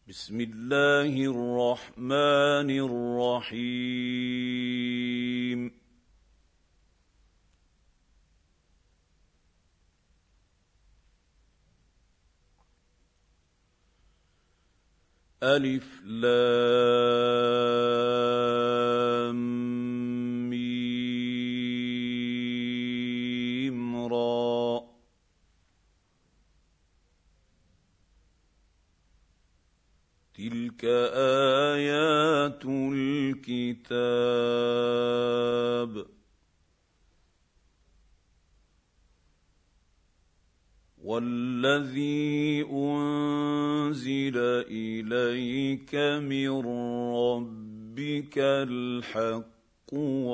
بسم الله الرحمن الرحيم. ألف لام ميم را. تلك آيات الكتاب. والذي أنزل إليك من ربك الحق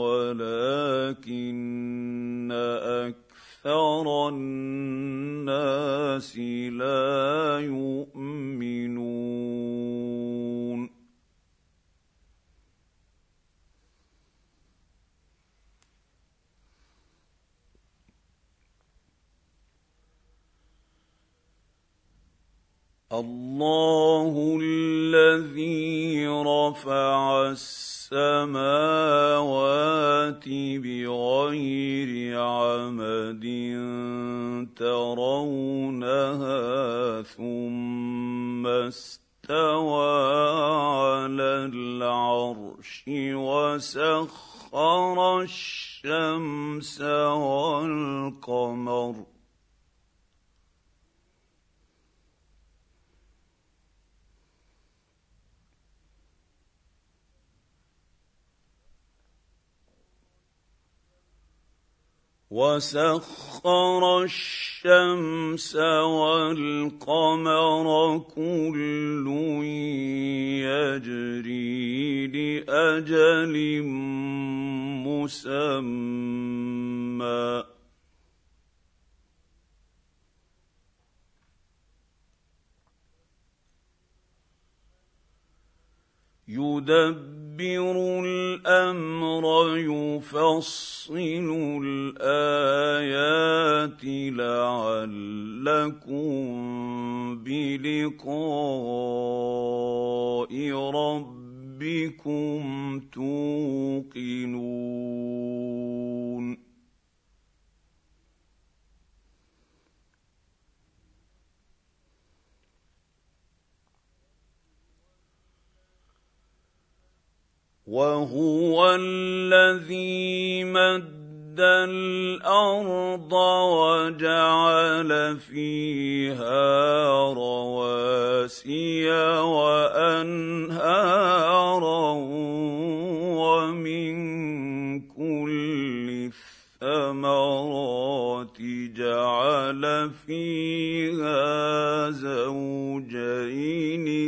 ولكن أكثر الناس لا يؤمنون. الله الذي رفع السماوات بغير عمد ترونها ثم استوى على العرش وسخر الشمس والقمر كل يجري لأجل مسمى يدبر الأمر يفصل الآيات لعلكم بلقاء ربكم توقنون. وهو الذي مد الأرض وجعل فيها رواسي وأنهارا ومن كل الثمرات جعل فيها زوجين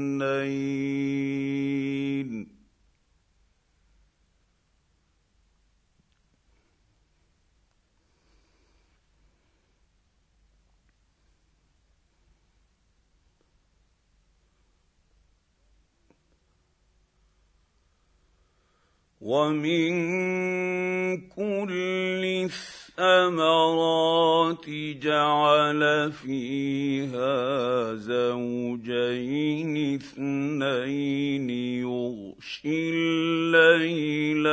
اثنين ومن كل الثمرات جعل فيها زوجين اثنين يغشي الليل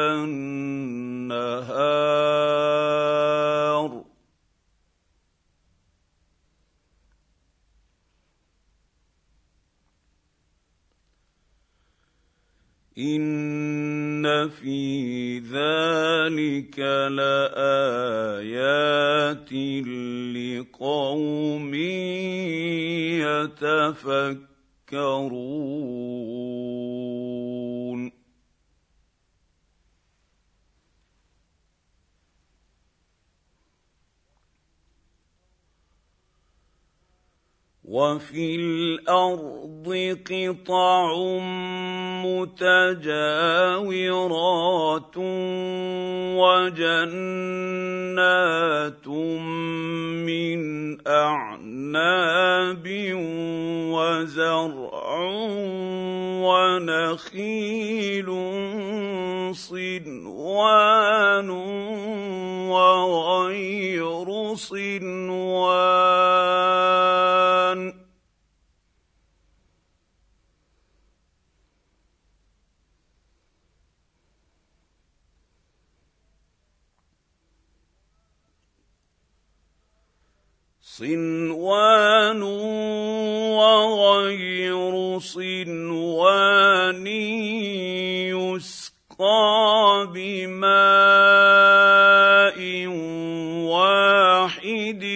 النهار إن في ذلك لآيات لقوم يتفكرون. وفي الأرض قطع متجاورات وجنات من أعناب وزرع ونخيل صنوان وغير صنوان صِنْوَانٌ وَغَيْرُ صِنْوَانٍ يُسْقَىٰ بِمَاءٍ وَاحِدٍ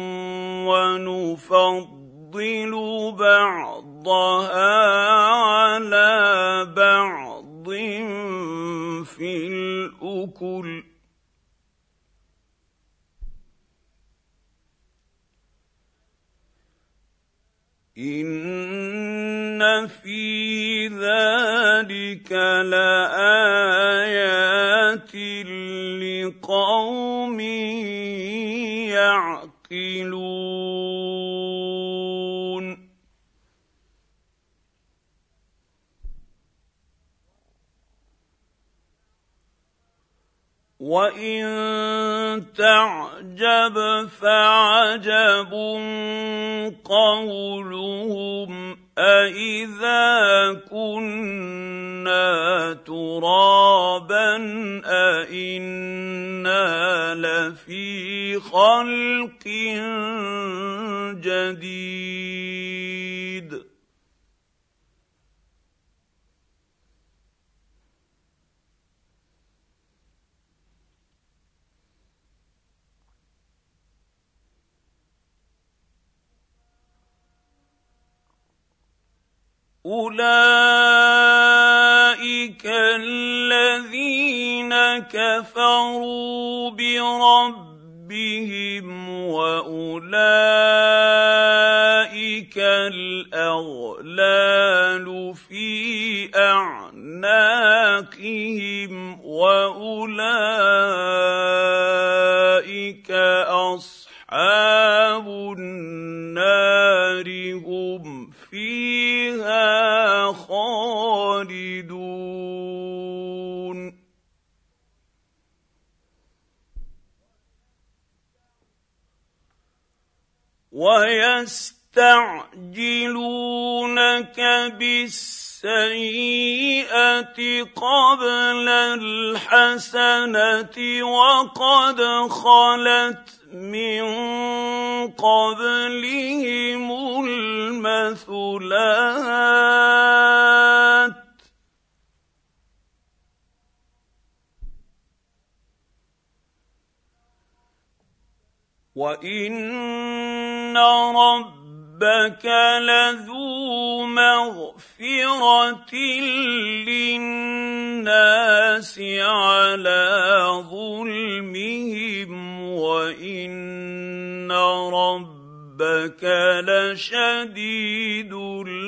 وَنُفَضِّلُ بَعْضَهَا عَلَىٰ بَعْضٍ فِي الْأُكُلِ ۚ إِنَّ فِي ذَٰلِكَ لَآيَاتٍ لِّقَوْمٍ يَعْقِلُونَ وَإِن تَعْجَبْ فَعَجَبٌ قَوْلُهُمْ أَإِذَا كُنَّا تُرَابًا أَإِنَّا لَفِي خَلْقٍ جَدِيدٍ أُولَٰئِكَ الَّذِينَ كَفَرُوا بِرَبِّهِمْ وَأُولَٰئِكَ الْأَغْلَالُ فِي أَعْنَاقِهِمْ وَأُولَٰئِكَ أَصْحَابُ النَّارِ هُمْ فِيهَا خَالِدُونَ وَيَسْتَعْجِلُونَكَ بِالسَّيِّئَةِ قَبْلَ الْحَسَنَةِ وَقَدْ خَلَتْ مِن قَبْلِهِمُ الْمَثُلَاتُ ۗ وَإِنَّ رَبَّكَ لَذُو مَغْفِرَةٍ لِّلنَّاسِ عَلَىٰ ظُلْمِهِمْ وَإِنَّ رَبَّكَ لَشَدِيدُ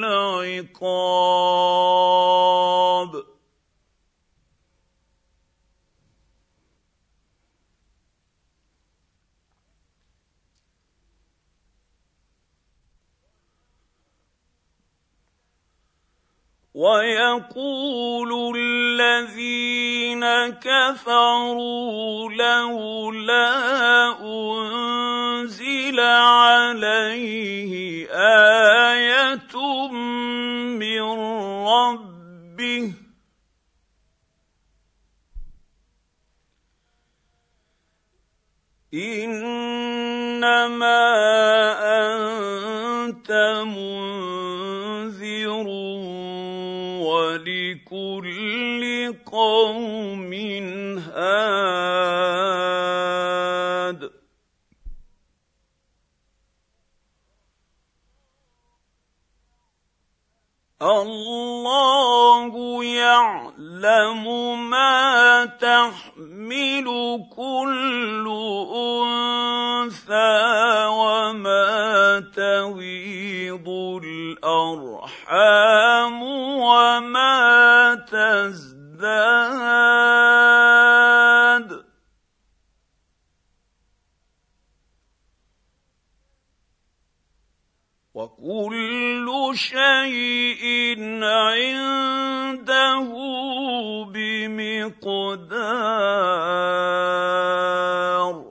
الْعِقَابِ وَيَقُولُ الَّذِينَ كَفَرُوا لَوْلَا أُنزِلَ عَلَيْهِ آيَةٌ مِّن رَّبِّهِ ۗ إِنَّمَا أَنتَ مُنذِرٌ وَلِكُلِّ قَوْمٍ هَادٍ اللَّهُ يَعْلَمُ مَا تَحْمِلُ كُلُّ أُنثَىٰ وَمَا تَغِيضُ الْأَرْحَامُ وَمَا تَزْدَادُ ۖ وَكُلُّ شَيْءٍ عِندَهُ بِمِقْدَارٍ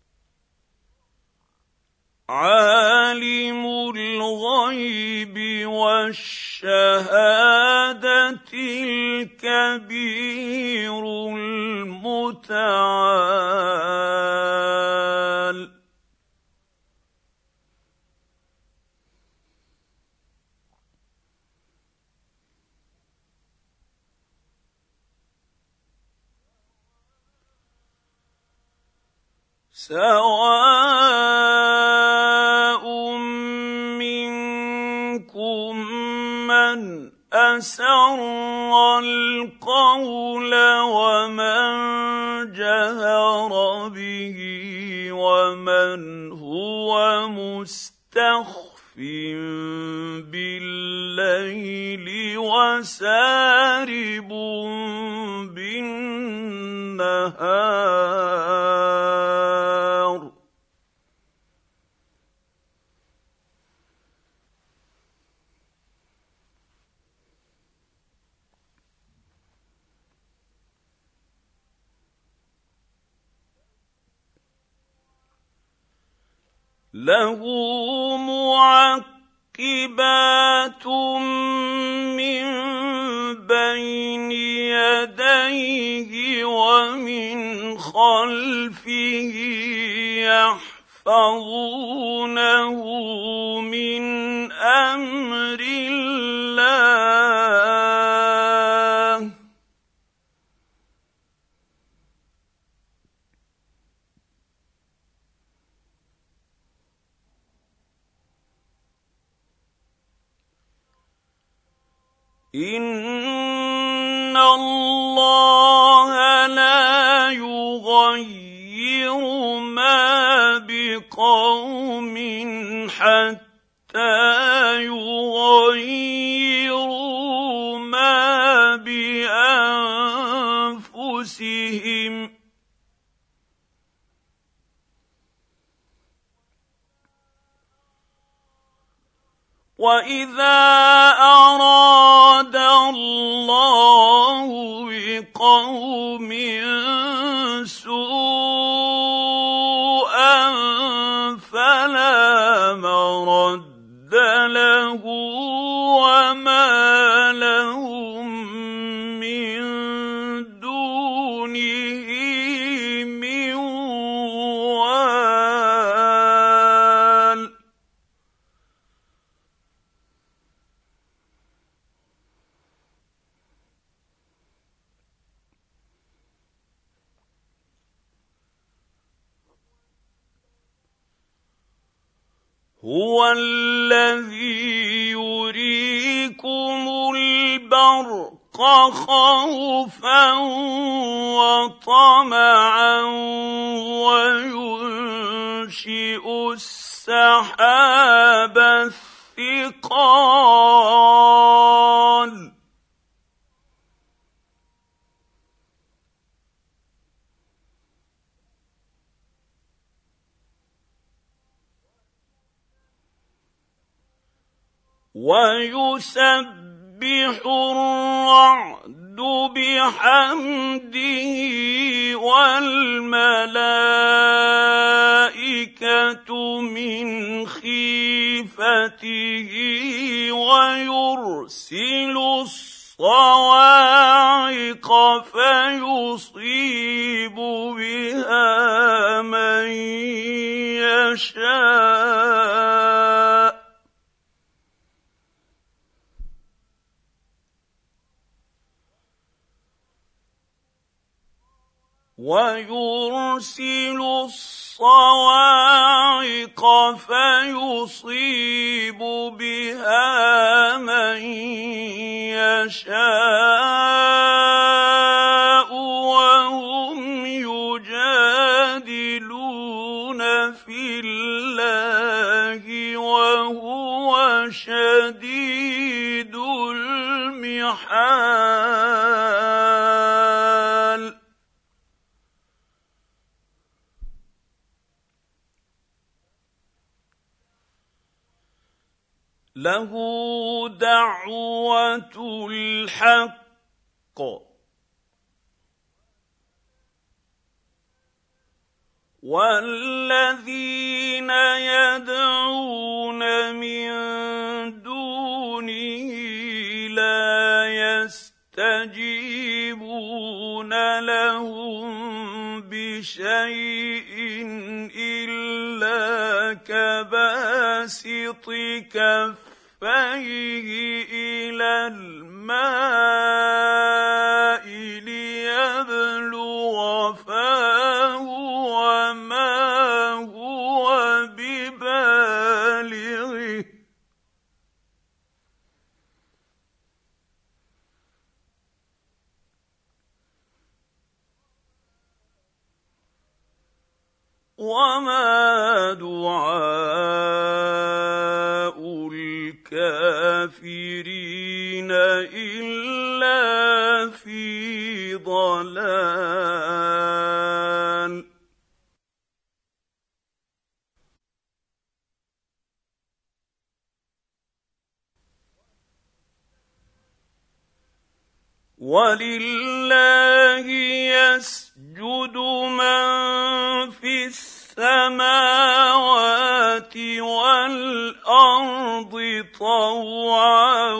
عَالِمُ الْغَيْبِ والشهاده الكبير المتعال. سواء منكم من أسر القول ومن جهر به ومن هو مستخف بالليل وسارب بالنهار. له معقبات من بين يديه ومن خلفه يحفظونه من أمر الله. إن الله لا يغير ما بقوم حتى يغيروا ما بأنفسهم. وإذا أراد الله بقوم سوءا فلا مرد له وما لهم من دونه من وال. هو الذي يريكم البرق خوفا وطمعا وينشئ السحاب الثقال. ويسبح الرعد بحمده والملائكة من خيفته ويرسل الصواعق فيصيب بها من يشاء. ويرسل الصواعق فيصيب بها من يشاء وهم يجادلون في الله وهو شديد المحال. له دعوة الحق والذين يدعون من دونه كباسط كفيه إلى الماء ليبلغ فاه وما هو ببالغه وما دعاء الكافرين إلا في ضلال. ولله يسجد من في السماوات والأرض طوعا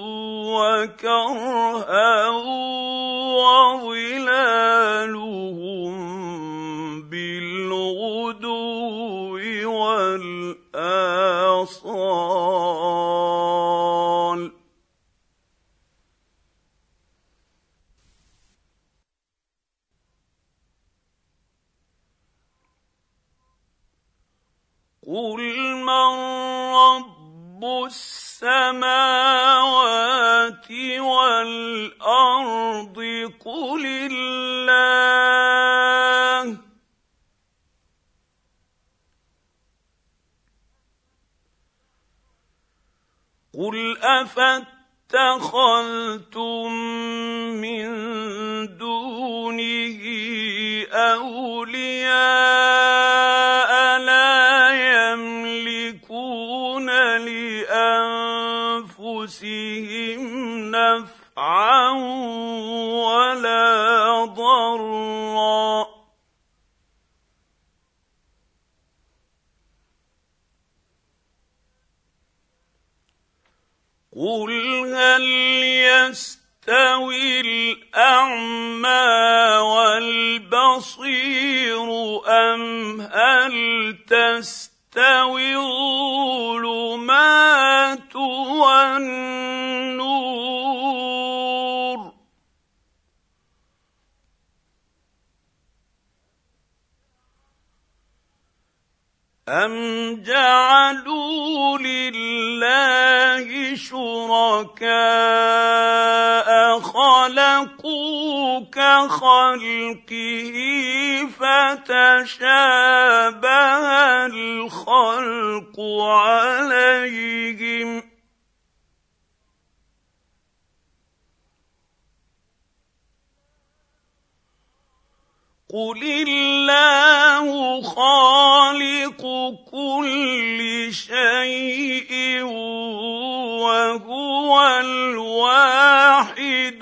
وكرها وظلالهم بالغدو والآصال. قل من رب السماوات والأرض قل الله قل أفاتخذتم من دونه أولياء لا يملكون لأنفسهم نفعا ولا ضرا قل هل يستوي الأعمى والبصير أم هل تستوي الظلمات والنور أم جعلوا لله شركاء خلقوا كخلقه فتشابه الخلق عليهم قل الله خالق كل شيء وهو الواحد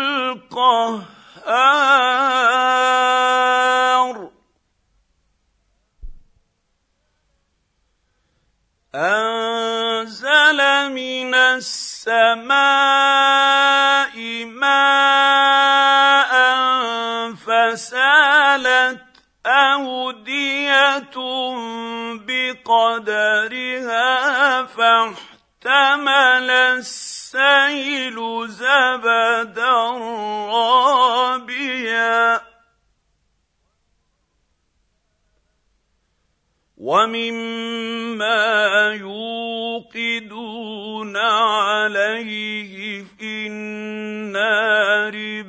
القهار أنزل من السماء ماء فسالت أودية بقدرها فاحتمل السيل زبدا رابيا ومما يوقدون عليه في النار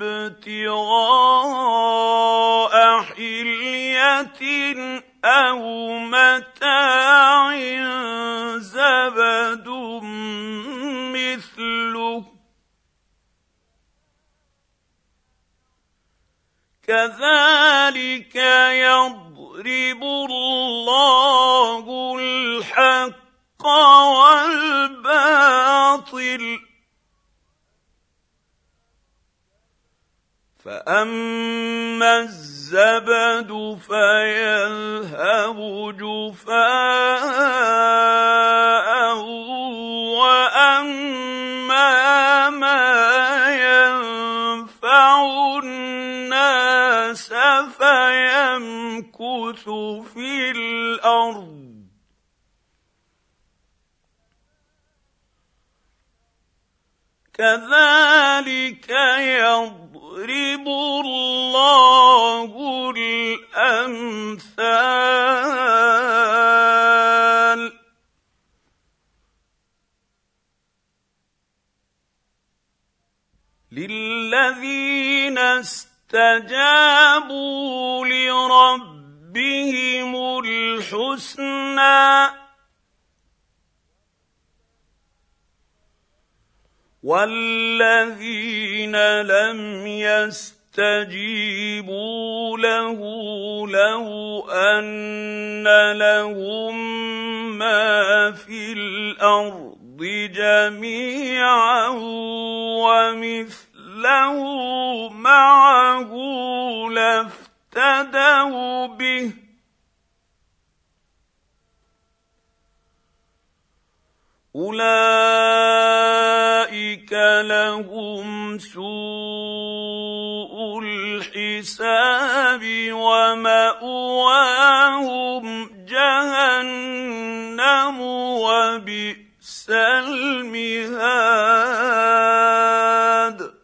ابتغاء حلية أو متاع زبد مثله كذلك يضرب الله الحق والباطل فأما الزبد فيذهب جفاء وأما ما ينفع الناس فيمكث في الأرض كذلك يضرب الله الأمثال للذين استجابوا لربهم الحسنى والذين لم يستجيبوا له لو أن لهم ما في الأرض جميعا ومثله معه لافتدوا به أولئك لهم سوء الحساب ومأواهم جهنم وبئس المهاد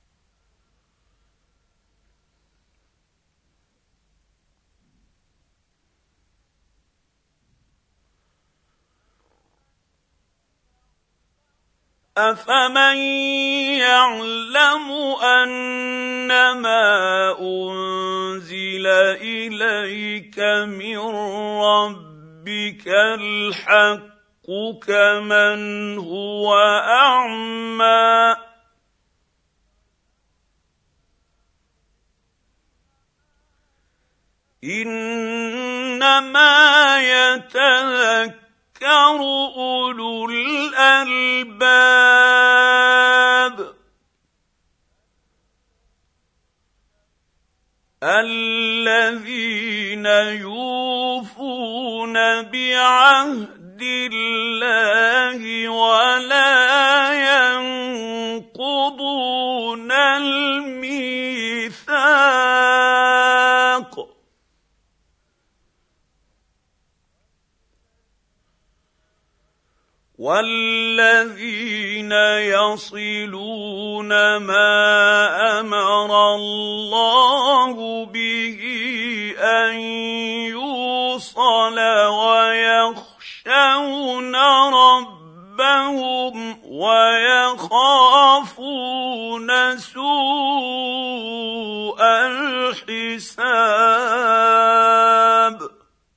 أفمن يعلم أنما أنزل إليك من ربك الحق كمن هو أعمى إنما يتذكر أولو الألباب الذين يوفون بعهد الله ولا ينقضون الميثاق والذين يصلون ما أمر الله به أن يوصل ويخشون ربهم ويخافون سوء الحساب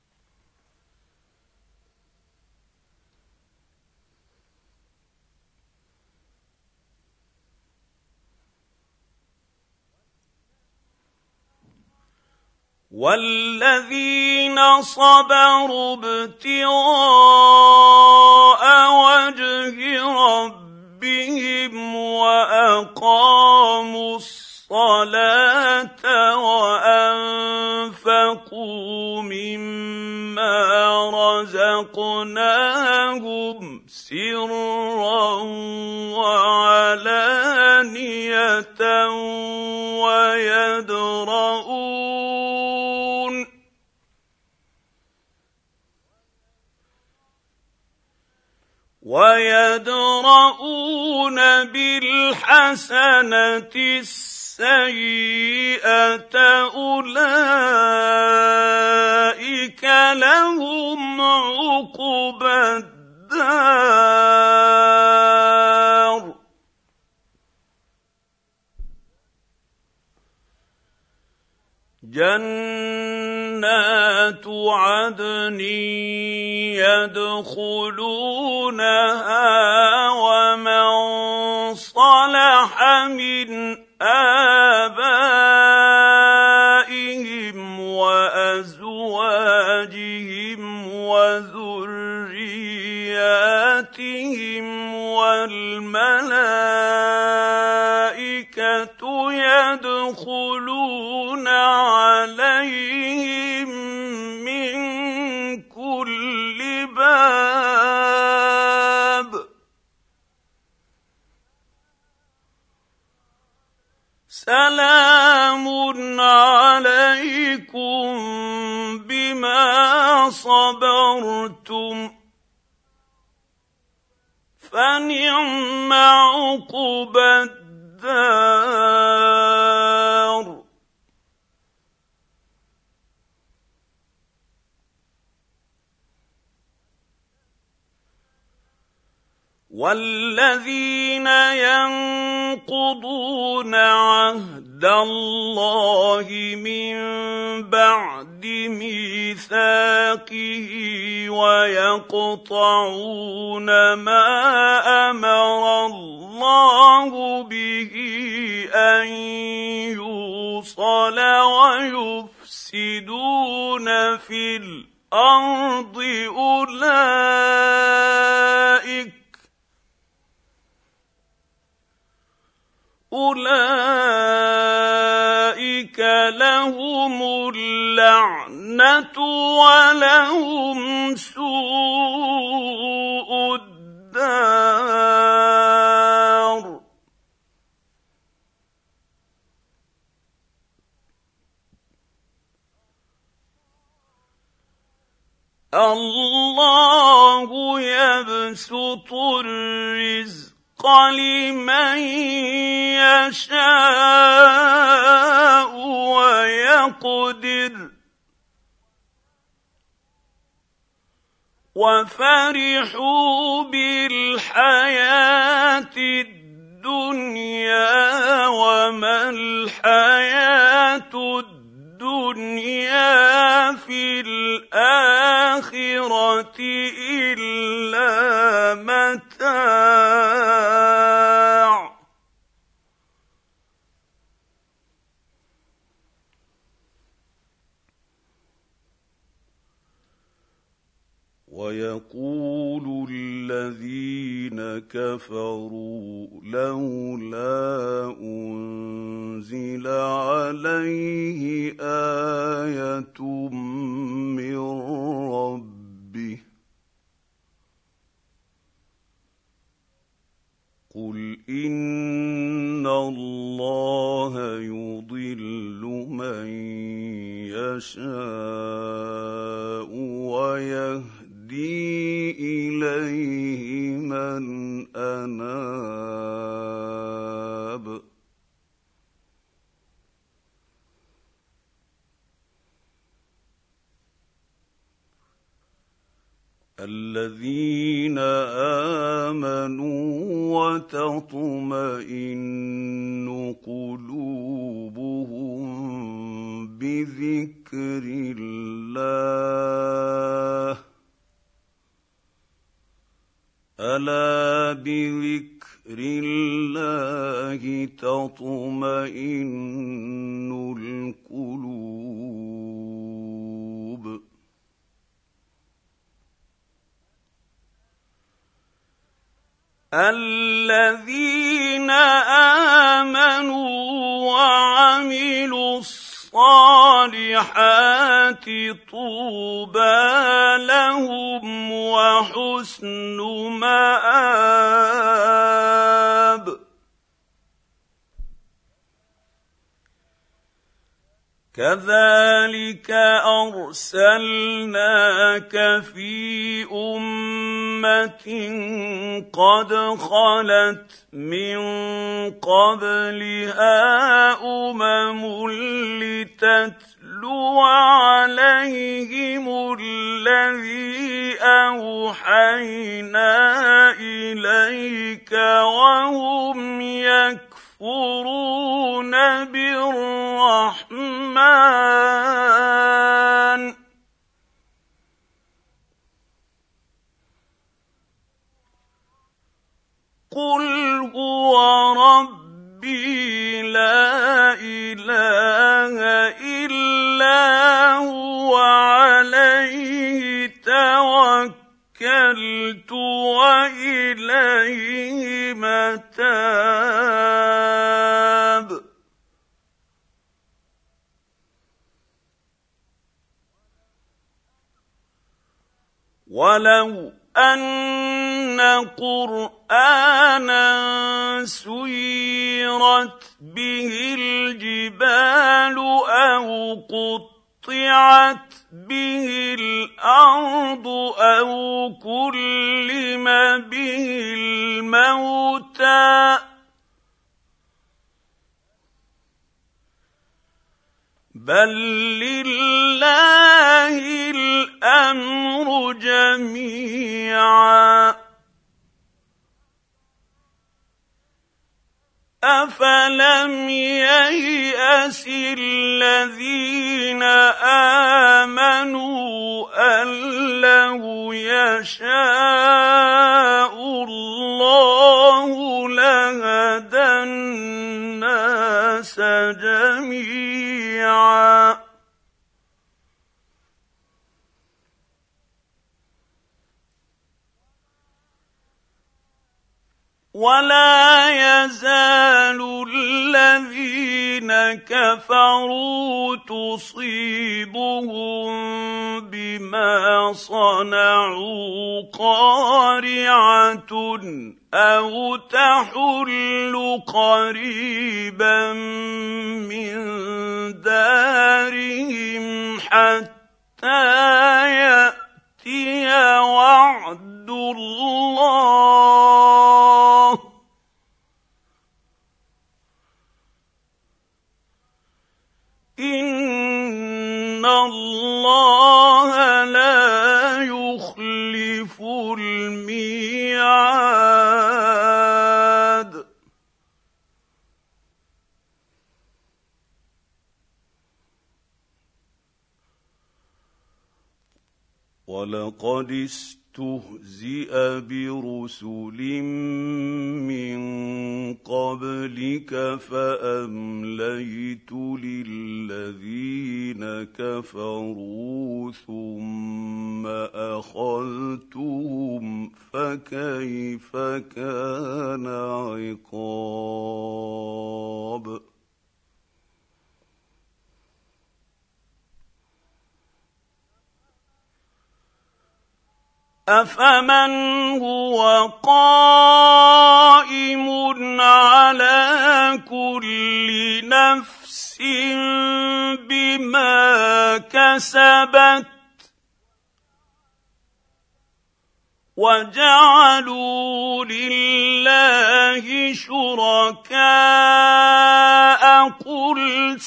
والذين صبروا ابتغاء وجه ربهم وأقاموا الصلاة وأنفقوا مما رزقناهم سرا وعلانية ويدرؤون بالحسنة السيئة أولئك لهم عقبى الدار جنات عدن يدخلونها ومن صلح من آبائهم وأزواجهم وذرياتهم والملائكة يدخلون عليهم من كل باب سلام عليكم بما صبرتم فنعم عقبى الدار. والذين ينقضون عهد الله من بعد ميثاقه ويقطعون ما أمر الله به أن يوصل ويفسدون في الأرض أولئك لهم اللعنة ولهم سوء الدار. الله يبسط الرزق لمن يشاء ويقدر وفرحوا بالحياة الدنيا وما الحياة الدنيا في الآخرة إلا متاع. ويقول الذين كفروا لولا أنزل عليه آية من ربه قل إن الله يضل من يشاء ويهدي إليه من أناب. الذين آمنوا وتطمئن قلوبهم بذكر الله ألا بذكر الله تطمئن القلوب. الذين آمنوا وعملوا الصالحات طوبى لهم وحسن مآب. كذلك أرسلناك في أمة قد خلت من قبلها لتتلو عليهم الذي أوحينا إليك وهم يكفرون بالرحمن قل هو ربي لا إله إلا هو عليه توكلت وإليه متاب. ولو أن قرآنا سيرت به الجبال أو قطعت به الأرض أو كلم به الموتى بل لله الأمر جميعا أفلم ييأس الذين آمنوا أن لو يشاء الله لهدى الناس جميعا ولا يزال الذين كفروا تصيبهم بما صنعوا قارعة أو تحل قريبا من دارهم حتى يأتي وعد الله إن الله لا يخلف الميعاد ولقد استهزئ برسل من قبلك فأمليت للذين كفروا ثم أخذتهم فكيف كان عقاب أفمن هو قائم على كل نفس بما كسبت وجعلوا لله شركاء قل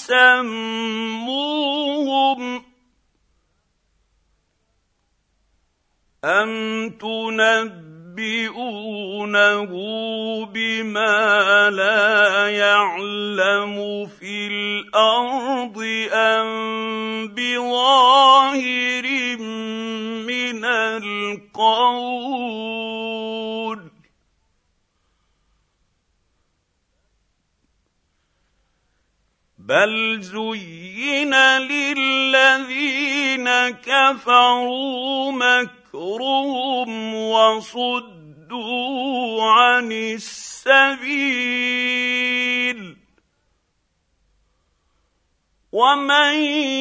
سموهم أم تنبئونه بما لا يعلم في الأرض أم بظاهر من القول بل زين للذين كفروا مكرهم وصدوا عن السبيل ومن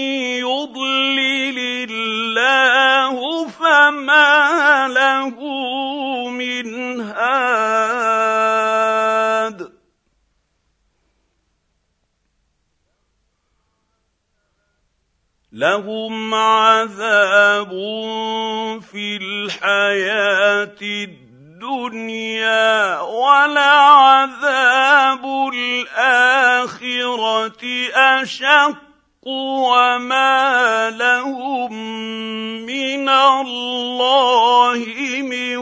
يضلل الله فما له من هاد لهم عذاب في الحياة الدنيا ولعذاب الآخرة أشق وما لهم من الله من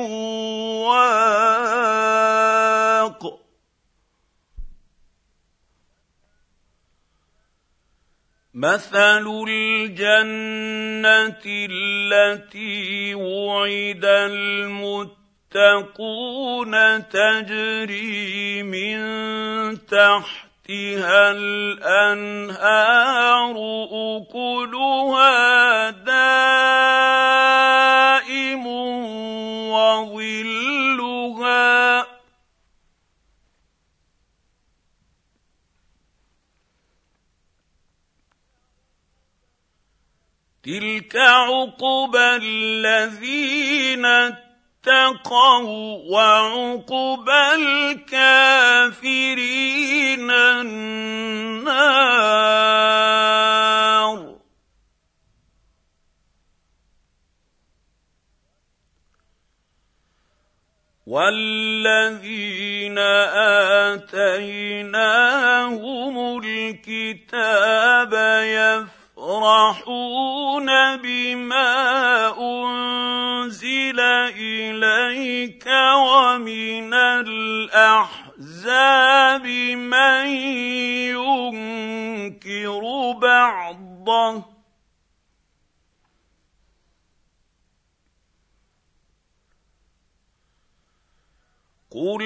واق مثل الجنة التي وعد المتقون تجري من تحتها الأنهار أكلها دائم وظلها تلك عقبى الذين اتقوا وعقبى الكافرين النار والذين آتيناهم الكتاب يفرحون بما أنزل إليك ومن الأحزاب من ينكر بعضه قل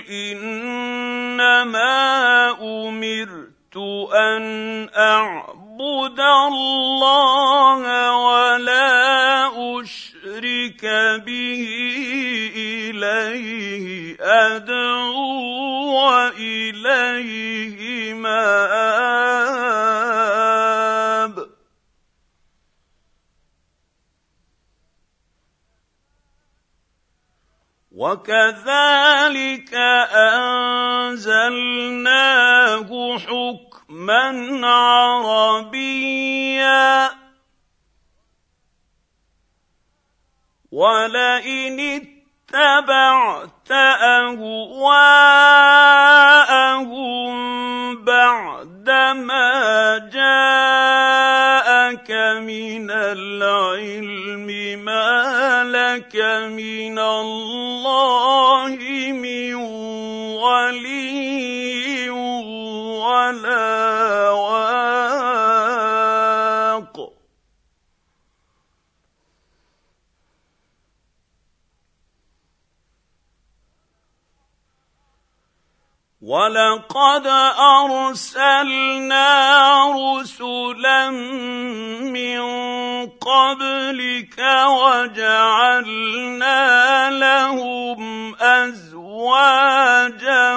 إنما أمرت أن أعبد الله ولا أشرك به إليه أدعو وإليه مآب وكذلك أنزلناه حكما عربيا ولئن اتبعت أهواءهم بعدما جاءك من العلم ما لك من الله من ولي ولا واق ولقد أرسلنا رسلا من قبلك وجعلنا لهم أزواجا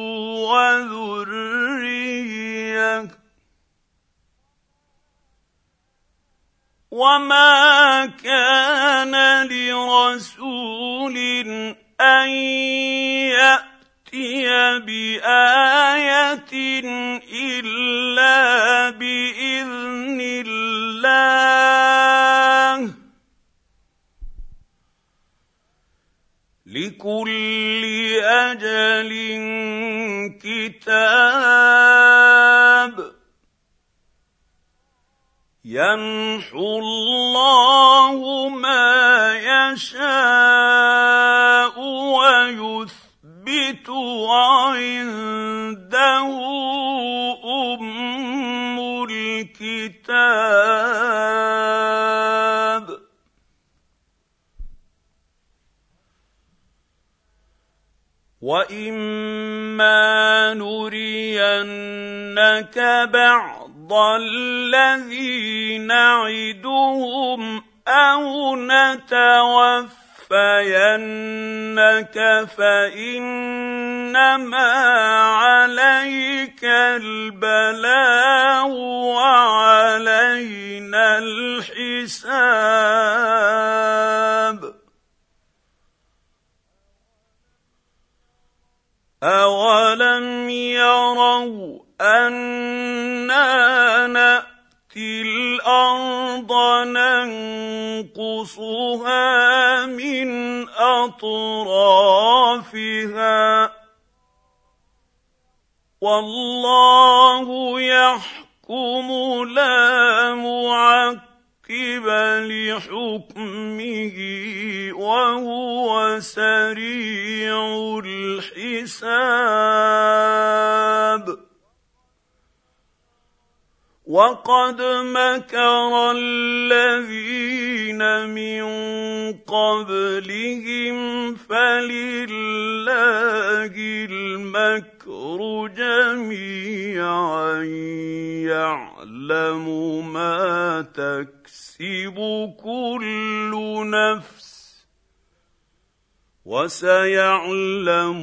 وذرية وما كان لرسول أن يأتي بآية إلا بإذن الله لكل أجل كتاب يمحو الله ما يشاء ويثبت وعنده أم الكتاب وإما نرينك بعض الذي نعدهم أو نتوفينك فإنما عليك البلاغ وعلينا الحساب أولم يروا أنا نأتي الأرض ننقصها من أطرافها والله يحكم لا معقب لحكمه وهو سريع الحساب وقد مكر الذين من قبلهم فلله المكر جميعا يعلم ما تكسب كل نفس وسيعلم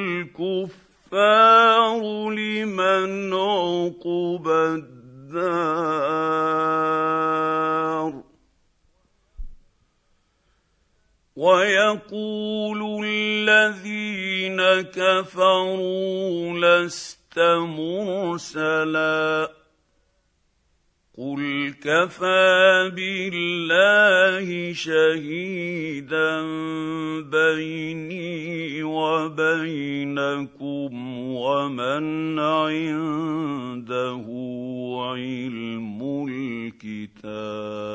الكفار لمن عقبى الدار ويقول الذين كفروا لست مرسلا قل كفى بالله شهيدا بيني علم الكتاب.